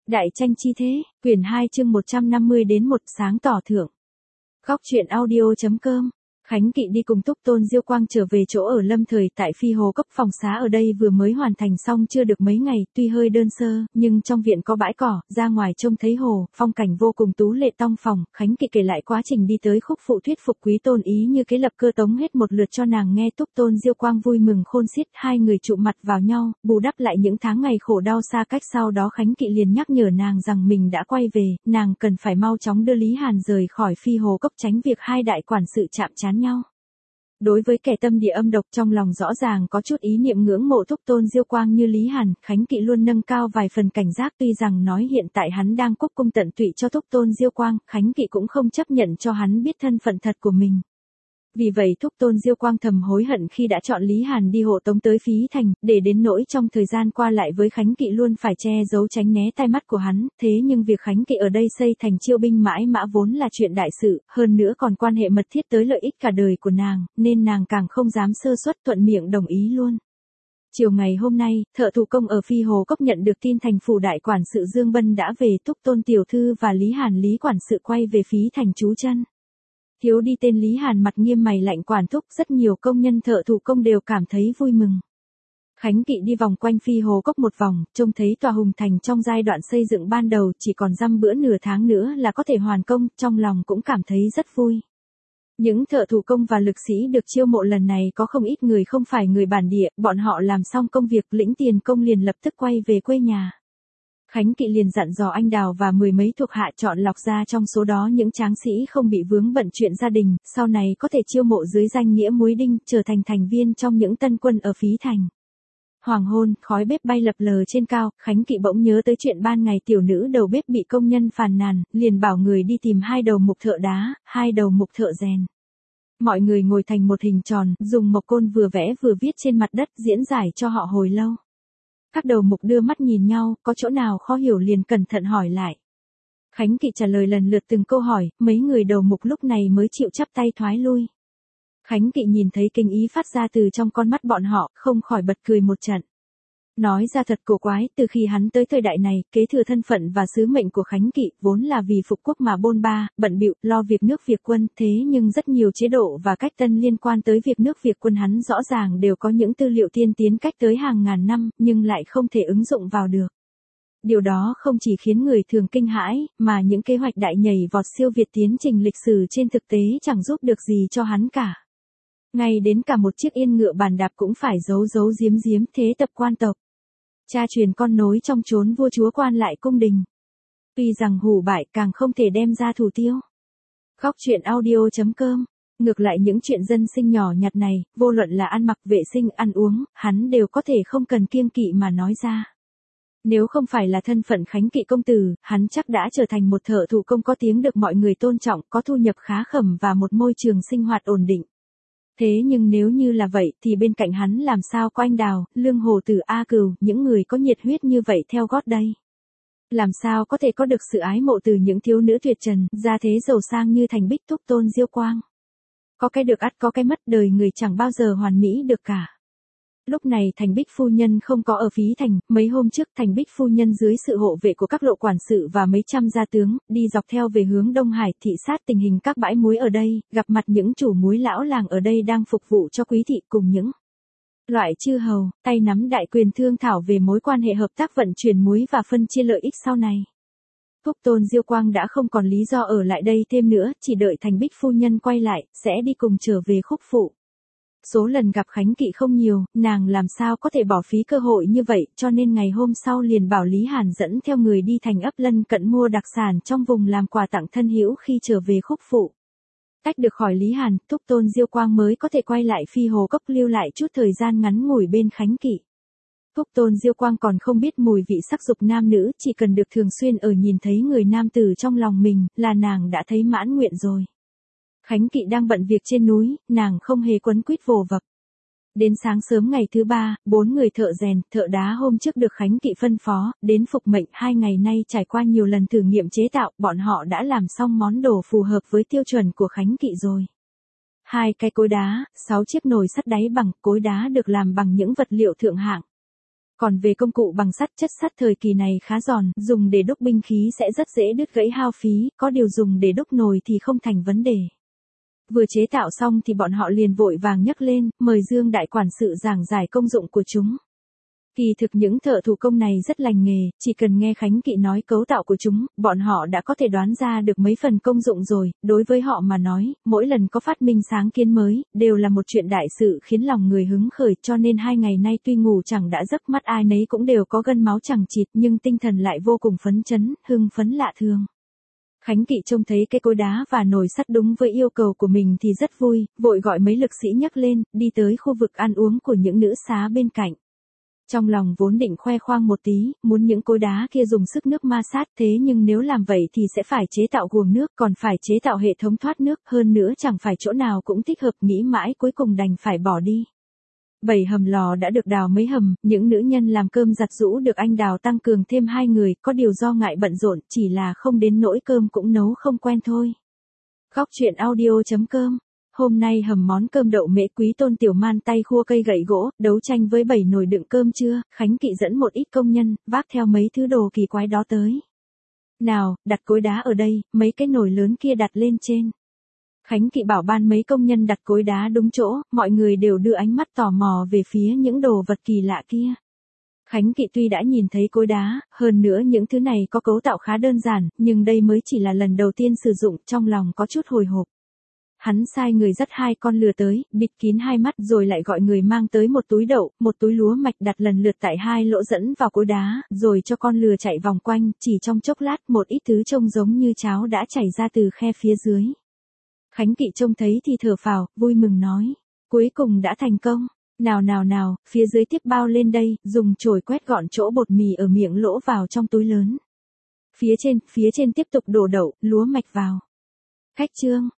Đại tranh chi thế, quyển 2 chương 150 đến 1 sáng tỏ thưởng. Góc truyện audio.com. Khánh Kỵ đi cùng Túc Tôn Diêu Quang trở về chỗ ở lâm thời tại Phi Hồ Cốc, phòng xá ở đây vừa mới hoàn thành xong chưa được mấy ngày, tuy hơi đơn sơ, nhưng trong viện có bãi cỏ, ra ngoài trông thấy hồ, phong cảnh vô cùng tú lệ tong phòng. Khánh Kỵ kể lại quá trình đi tới khúc phụ thuyết phục Quý Tôn ý như kế lập cơ tống hết một lượt cho nàng nghe. Túc Tôn Diêu Quang vui mừng khôn xiết, hai người chụm mặt vào nhau, bù đắp lại những tháng ngày khổ đau xa cách. Sau đó Khánh Kỵ liền nhắc nhở nàng rằng mình đã quay về, nàng cần phải mau chóng đưa Lý Hàn rời khỏi Phi Hồ Cốc, tránh việc hai đại quản sự chạm trán nhau. Đối với kẻ tâm địa âm độc, trong lòng rõ ràng có chút ý niệm ngưỡng mộ Túc Tôn Diêu Quang như Lý Hàn, Khánh Kỵ luôn nâng cao vài phần cảnh giác. Tuy rằng nói hiện tại hắn đang cúc cung tận tụy cho Túc Tôn Diêu Quang, Khánh Kỵ cũng không chấp nhận cho hắn biết thân phận thật của mình. Vì vậy Túc Tôn Diêu Quang thầm hối hận khi đã chọn Lý Hàn đi hộ tống tới Phí Thành, để đến nỗi trong thời gian qua lại với Khánh Kỵ luôn phải che giấu tránh né tai mắt của hắn. Thế nhưng việc Khánh Kỵ ở đây xây thành Chiêu binh mãi mã vốn là chuyện đại sự, hơn nữa còn quan hệ mật thiết tới lợi ích cả đời của nàng, nên nàng càng không dám sơ suất, thuận miệng đồng ý luôn. Chiều ngày hôm nay, thợ thủ công ở Phi Hồ Cốc nhận được tin thành phủ đại quản sự Dương Bân đã về. Túc Tôn tiểu thư và Lý Hàn Lý quản sự quay về Phí Thành trú chân. Thiếu đi tên Lý Hàn mặt nghiêm mày lạnh quản thúc, rất nhiều công nhân thợ thủ công đều cảm thấy vui mừng. Khánh Kỵ đi vòng quanh Phi Hồ Cốc một vòng, trông thấy tòa Hùng Thành trong giai đoạn xây dựng ban đầu chỉ còn dăm bữa nửa tháng nữa là có thể hoàn công, trong lòng cũng cảm thấy rất vui. Những thợ thủ công và lực sĩ được chiêu mộ lần này có không ít người không phải người bản địa, bọn họ làm xong công việc lĩnh tiền công liền lập tức quay về quê nhà. Khánh Kỵ liền dặn dò anh Đào và mười mấy thuộc hạ chọn lọc ra trong số đó những tráng sĩ không bị vướng bận chuyện gia đình, sau này có thể chiêu mộ dưới danh nghĩa muối đinh, trở thành thành viên trong những tân quân ở Phí Thành. Hoàng hôn, khói bếp bay lập lờ trên cao, Khánh Kỵ bỗng nhớ tới chuyện ban ngày tiểu nữ đầu bếp bị công nhân phàn nàn, liền bảo người đi tìm hai đầu mục thợ đá, hai đầu mục thợ rèn. Mọi người ngồi thành một hình tròn, dùng mộc côn vừa vẽ vừa viết trên mặt đất, diễn giải cho họ hồi lâu. Các đầu mục đưa mắt nhìn nhau, có chỗ nào khó hiểu liền cẩn thận hỏi lại. Khánh Kỵ trả lời lần lượt từng câu hỏi, mấy người đầu mục lúc này mới chịu chắp tay thoái lui. Khánh Kỵ nhìn thấy kinh ý phát ra từ trong con mắt bọn họ, không khỏi bật cười một trận. Nói ra thật cổ quái, từ khi hắn tới thời đại này, kế thừa thân phận và sứ mệnh của Khánh Kỵ vốn là vì phục quốc mà bôn ba, bận bịu, lo việc nước việc quân, thế nhưng rất nhiều chế độ và cách tân liên quan tới việc nước việc quân hắn rõ ràng đều có những tư liệu tiên tiến cách tới hàng ngàn năm, nhưng lại không thể ứng dụng vào được. Điều đó không chỉ khiến người thường kinh hãi, mà những kế hoạch đại nhảy vọt siêu việt tiến trình lịch sử trên thực tế chẳng giúp được gì cho hắn cả. Ngay đến cả một chiếc yên ngựa bàn đạp cũng phải giấu giấu giếm giếm, thế tập quan tộc. Cha truyền con nối trong chốn vua chúa quan lại cung đình. Tuy rằng hủ bại càng không thể đem ra thủ tiêu. Góc truyện audio.com. Ngược lại những chuyện dân sinh nhỏ nhặt này, vô luận là ăn mặc, vệ sinh, ăn uống, hắn đều có thể không cần kiêng kỵ mà nói ra. Nếu không phải là thân phận Khánh Kỵ công tử, hắn chắc đã trở thành một thợ thủ công có tiếng được mọi người tôn trọng, có thu nhập khá khẩm và một môi trường sinh hoạt ổn định. Thế nhưng nếu như là vậy thì bên cạnh hắn làm sao có anh Đào, Lương Hồ Tử, A Cừu, những người có nhiệt huyết như vậy theo gót đây? Làm sao có thể có được sự ái mộ từ những thiếu nữ tuyệt trần, gia thế giàu sang như Thành Bích Túc Tôn Diêu Quang? Có cái được ắt có cái mất, đời người chẳng bao giờ hoàn mỹ được cả. Lúc này Thành Bích phu nhân không có ở Phí Thành, mấy hôm trước Thành Bích phu nhân dưới sự hộ vệ của các lộ quản sự và mấy trăm gia tướng, đi dọc theo về hướng Đông Hải thị sát tình hình các bãi muối ở đây, gặp mặt những chủ muối lão làng ở đây đang phục vụ cho quý thị cùng những loại chư hầu, tay nắm đại quyền thương thảo về mối quan hệ hợp tác vận chuyển muối và phân chia lợi ích sau này. Túc Tôn Diêu Quang đã không còn lý do ở lại đây thêm nữa, chỉ đợi Thành Bích phu nhân quay lại, sẽ đi cùng trở về khúc phụ. Số lần gặp Khánh Kỵ không nhiều, nàng làm sao có thể bỏ phí cơ hội như vậy, cho nên ngày hôm sau liền bảo Lý Hàn dẫn theo người đi thành ấp lân cận mua đặc sản trong vùng làm quà tặng thân hữu khi trở về khúc phụ. Tách được khỏi Lý Hàn, Túc Tôn Diêu Quang mới có thể quay lại Phi Hồ Cốc lưu lại chút thời gian ngắn ngủi bên Khánh Kỵ. Túc Tôn Diêu Quang còn không biết mùi vị sắc dục nam nữ, chỉ cần được thường xuyên ở nhìn thấy người nam tử trong lòng mình, là nàng đã thấy mãn nguyện rồi. Khánh Kỵ đang bận việc trên núi, nàng không hề quấn quýt vồ vập. Đến sáng sớm ngày thứ ba, 4 người thợ rèn, thợ đá hôm trước được Khánh Kỵ phân phó, đến phục mệnh 2 ngày nay trải qua nhiều lần thử nghiệm chế tạo, bọn họ đã làm xong món đồ phù hợp với tiêu chuẩn của Khánh Kỵ rồi. 2 cái cối đá, 6 chiếc nồi sắt đáy bằng, cối đá được làm bằng những vật liệu thượng hạng. Còn về công cụ bằng sắt, chất sắt thời kỳ này khá giòn, dùng để đúc binh khí sẽ rất dễ đứt gãy hao phí, có điều dùng để đúc nồi thì không thành vấn đề. Vừa chế tạo xong thì bọn họ liền vội vàng nhấc lên, mời Dương đại quản sự giảng giải công dụng của chúng. Kỳ thực những thợ thủ công này rất lành nghề, chỉ cần nghe Khánh Kỵ nói cấu tạo của chúng, bọn họ đã có thể đoán ra được mấy phần công dụng rồi. Đối với họ mà nói, mỗi lần có phát minh sáng kiến mới, đều là một chuyện đại sự khiến lòng người hứng khởi, cho nên 2 ngày nay tuy ngủ chẳng đã giấc, mắt ai nấy cũng đều có gân máu chẳng chịt, nhưng tinh thần lại vô cùng phấn chấn, hưng phấn lạ thường. Khánh Kỵ trông thấy cái cối đá và nồi sắt đúng với yêu cầu của mình thì rất vui, vội gọi mấy lực sĩ nhấc lên, đi tới khu vực ăn uống của những nữ xá bên cạnh. Trong lòng vốn định khoe khoang một tí, muốn những cối đá kia dùng sức nước ma sát, thế nhưng nếu làm vậy thì sẽ phải chế tạo guồng nước, còn phải chế tạo hệ thống thoát nước, hơn nữa chẳng phải chỗ nào cũng thích hợp, nghĩ mãi cuối cùng đành phải bỏ đi. 7 hầm lò đã được đào mấy hầm, những nữ nhân làm cơm giặt giũ được anh đào tăng cường thêm 2 người, có điều do ngại bận rộn, chỉ là không đến nỗi cơm cũng nấu không quen thôi. Góc truyện audio.com. Hôm nay hầm món cơm đậu mễ, Quý Tôn Tiểu Man tay khua cây gậy gỗ, đấu tranh với 7 nồi đựng cơm trưa. Khánh Kỵ dẫn một ít công nhân, vác theo mấy thứ đồ kỳ quái đó tới. Nào, đặt cối đá ở đây, mấy cái nồi lớn kia đặt lên trên. Khánh Kỵ bảo ban mấy công nhân đặt cối đá đúng chỗ, mọi người đều đưa ánh mắt tò mò về phía những đồ vật kỳ lạ kia. Khánh Kỵ tuy đã nhìn thấy cối đá, hơn nữa những thứ này có cấu tạo khá đơn giản, nhưng đây mới chỉ là lần đầu tiên sử dụng, trong lòng có chút hồi hộp. Hắn sai người dắt 2 con lừa tới, bịt kín 2 mắt rồi lại gọi người mang tới một túi đậu, một túi lúa mạch đặt lần lượt tại 2 lỗ dẫn vào cối đá, rồi cho con lừa chạy vòng quanh, chỉ trong chốc lát một ít thứ trông giống như cháo đã chảy ra từ khe phía dưới. Khánh Kỵ trông thấy thì thở phào, vui mừng nói, cuối cùng đã thành công. Nào, phía dưới tiếp bao lên đây, dùng chổi quét gọn chỗ bột mì ở miệng lỗ vào trong túi lớn. Phía trên tiếp tục đổ đậu, lúa mạch vào. Cách chương